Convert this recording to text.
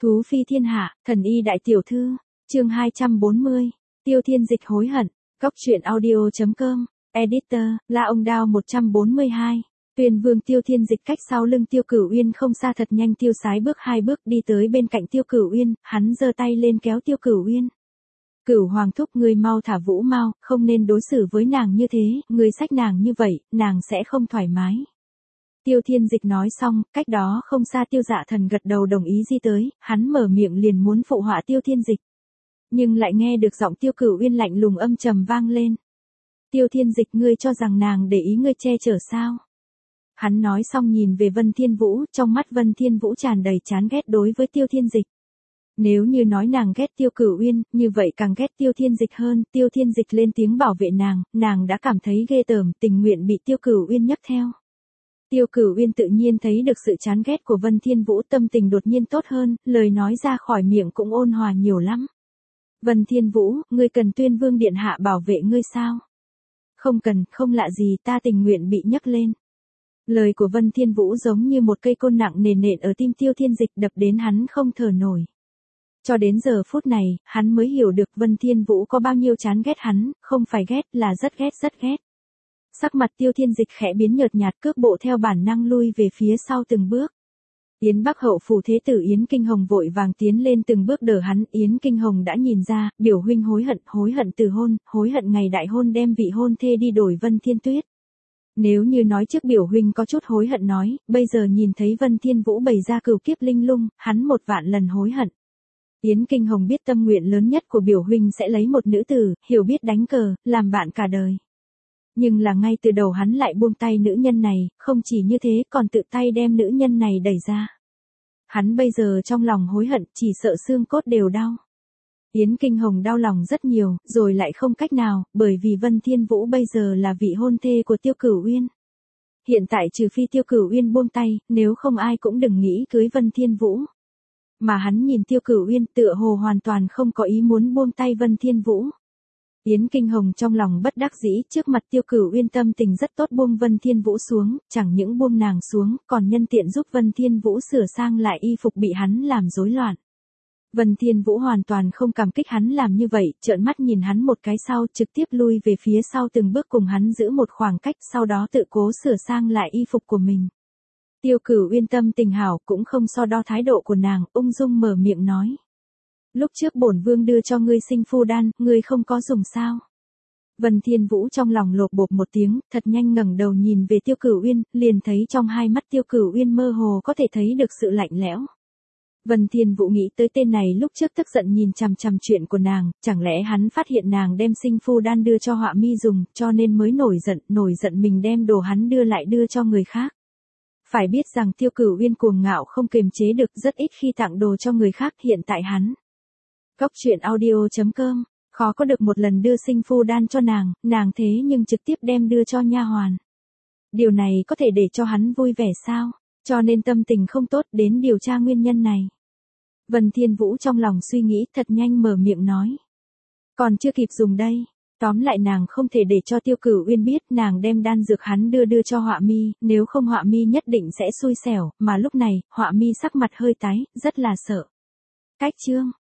Thú phi thiên hạ, thần y đại tiểu thư, chương 240, Tiêu Thiên Dịch hối hận, góc truyện audio.com, editor, La Ông Đao 142, Tuyền Vương Tiêu Thiên Dịch cách sau lưng Tiêu Cửu Uyên không xa thật nhanh tiêu sái bước 2 bước đi tới bên cạnh Tiêu Cửu Uyên, hắn giơ tay lên kéo Tiêu Cửu Uyên. Cửu Hoàng thúc ngươi mau thả Vũ Mao, không nên đối xử với nàng như thế, ngươi xách nàng như vậy, nàng sẽ không thoải mái. Tiêu Thiên Dịch nói xong, cách đó không xa Tiêu Dạ Thần gật đầu đồng ý di tới, hắn mở miệng liền muốn phụ họa Tiêu Thiên Dịch. Nhưng lại nghe được giọng Tiêu Cửu Uyên lạnh lùng âm trầm vang lên. Tiêu Thiên Dịch ngươi cho rằng nàng để ý ngươi che chở sao? Hắn nói xong nhìn về Vân Thiên Vũ, trong mắt Vân Thiên Vũ tràn đầy chán ghét đối với Tiêu Thiên Dịch. Nếu như nói nàng ghét Tiêu Cửu Uyên, như vậy càng ghét Tiêu Thiên Dịch hơn, Tiêu Thiên Dịch lên tiếng bảo vệ nàng đã cảm thấy ghê tởm, tình nguyện bị Tiêu Cửu Uyên nhấc theo. Tiêu Cửu Uyên tự nhiên thấy được sự chán ghét của Vân Thiên Vũ, tâm tình đột nhiên tốt hơn, lời nói ra khỏi miệng cũng ôn hòa nhiều lắm. Vân Thiên Vũ, ngươi cần Tuyên Vương điện hạ bảo vệ ngươi sao? Không cần, không lạ gì, ta tình nguyện bị nhấc lên. Lời của Vân Thiên Vũ giống như một cây côn nặng nề nện ở tim Tiêu Thiên Dịch, đập đến hắn không thở nổi. Cho đến giờ phút này, hắn mới hiểu được Vân Thiên Vũ có bao nhiêu chán ghét hắn, không phải ghét là rất ghét rất ghét. Sắc mặt Tiêu Thiên Dịch khẽ biến nhợt nhạt, cước bộ theo bản năng lui về phía sau từng bước. Yến Bắc hậu phủ thế tử Yến Kinh Hồng vội vàng tiến lên từng bước đỡ hắn, Yến Kinh Hồng đã nhìn ra, biểu huynh hối hận từ hôn, hối hận ngày đại hôn đem vị hôn thê đi đổi Vân Thiên Tuyết. Nếu như nói trước biểu huynh có chút hối hận nói, bây giờ nhìn thấy Vân Thiên Vũ bày ra cửu kiếp linh lung, hắn 1.000.000 lần hối hận. Yến Kinh Hồng biết tâm nguyện lớn nhất của biểu huynh sẽ lấy một nữ tử, hiểu biết đánh cờ, làm bạn cả đời. Nhưng là ngay từ đầu hắn lại buông tay nữ nhân này, không chỉ như thế còn tự tay đem nữ nhân này đẩy ra. Hắn bây giờ trong lòng hối hận, chỉ sợ xương cốt đều đau. Yến Kinh Hồng đau lòng rất nhiều, rồi lại không cách nào, bởi vì Vân Thiên Vũ bây giờ là vị hôn thê của Tiêu Cửu Uyên. Hiện tại trừ phi Tiêu Cửu Uyên buông tay, nếu không ai cũng đừng nghĩ cưới Vân Thiên Vũ. Mà hắn nhìn Tiêu Cửu Uyên tựa hồ hoàn toàn không có ý muốn buông tay Vân Thiên Vũ. Yến Kinh Hồng trong lòng bất đắc dĩ, trước mặt Tiêu Cửu Uyên tâm tình rất tốt buông Vân Thiên Vũ xuống, chẳng những buông nàng xuống, còn nhân tiện giúp Vân Thiên Vũ sửa sang lại y phục bị hắn làm rối loạn. Vân Thiên Vũ hoàn toàn không cảm kích hắn làm như vậy, trợn mắt nhìn hắn một cái sau, trực tiếp lui về phía sau từng bước cùng hắn giữ một khoảng cách, sau đó tự cố sửa sang lại y phục của mình. Tiêu Cửu Uyên tâm tình hảo, cũng không so đo thái độ của nàng, ung dung mở miệng nói. Lúc trước bổn vương đưa cho ngươi sinh phu đan, ngươi không có dùng sao? Vân Thiên Vũ trong lòng lột bột một tiếng, thật nhanh ngẩng đầu nhìn về Tiêu Cửu Uyên, liền thấy trong hai mắt Tiêu Cửu Uyên mơ hồ có thể thấy được sự lạnh lẽo. Vân Thiên Vũ nghĩ tới tên này lúc trước tức giận nhìn chằm chằm chuyện của nàng, chẳng lẽ hắn phát hiện nàng đem sinh phu đan đưa cho Họa Mi dùng, cho nên mới nổi giận mình đem đồ hắn đưa lại đưa cho người khác. Phải biết rằng Tiêu Cửu Uyên cuồng ngạo không kiềm chế được, rất ít khi tặng đồ cho người khác, hiện tại hắn. Góc truyện audio.com, khó có được một lần đưa sinh phu đan cho nàng thế nhưng trực tiếp đem đưa cho nha hoàn. Điều này có thể để cho hắn vui vẻ sao? Cho nên tâm tình không tốt, đến điều tra nguyên nhân này. Vân Thiên Vũ trong lòng suy nghĩ, thật nhanh mở miệng nói. Còn chưa kịp dùng đây. Tóm lại nàng không thể để cho Tiêu Cửu Uyên biết nàng đem đan dược hắn đưa cho Họa Mi, nếu không Họa Mi nhất định sẽ xui xẻo, mà lúc này, Họa Mi sắc mặt hơi tái, rất là sợ. Cách chương